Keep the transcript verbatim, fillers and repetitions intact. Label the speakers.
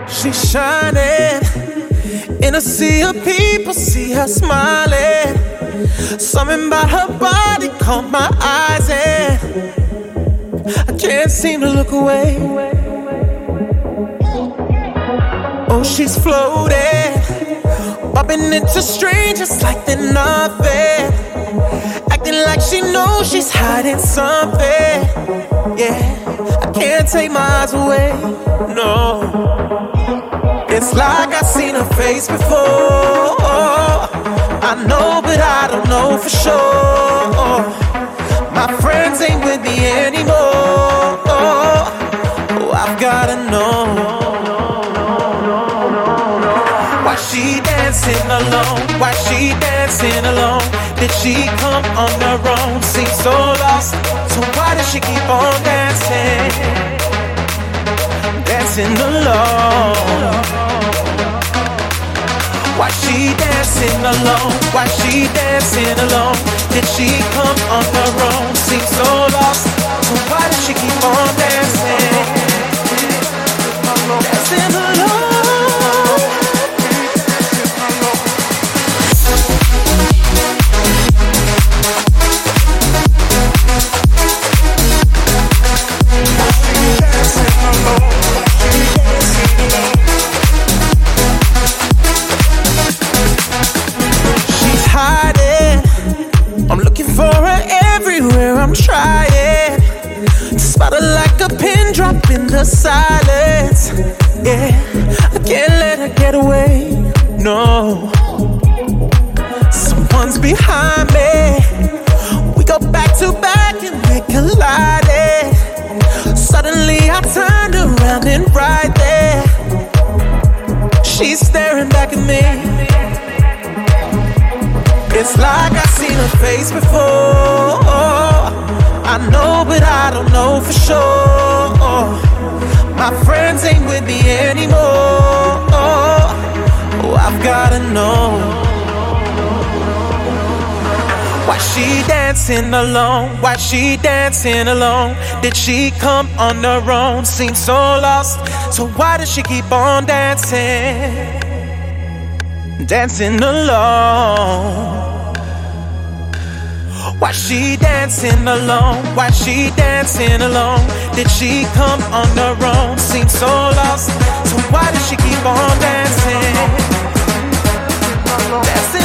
Speaker 1: She's shining in a sea of people, see her smiling. Something about her body caught my eyes and I can't seem to look away. Oh, she's floating, bumping into strangers like they're nothing, acting like she knows she's hiding something. Yeah, I can't take my eyes away, no. It's like I've seen her face before. I know, but I don't know for sure. My friends ain't with me anymore. Oh, I've gotta know. Why she dancing alone? Why she dancing alone? Did she come on her own? Seems so lost. So why does she keep on dancing? Dancing alone. Why she dancing alone? Why she dancing alone? Did she come on her own? Seems so lost. So why does she keep on dancing? Dancing alone. I'm looking for her everywhere, I'm trying to spot her like a pin drop in the silence. Yeah, I can't let her get away, no. Someone's behind me. We go back to back and they collided. Suddenly I turned around and right there she's staring back at me. It's like I've seen her face before. I know, but I don't know for sure. My friends ain't with me anymore. Oh, I've gotta know. Why she dancing alone? Why she dancing alone? Did she come on her own? Seems so lost. So why does she keep on dancing? Dancing alone. Why she dancing alone? Why she dancing alone? Did she come on her own? Seems so lost. So why does she keep on dancing? Dancing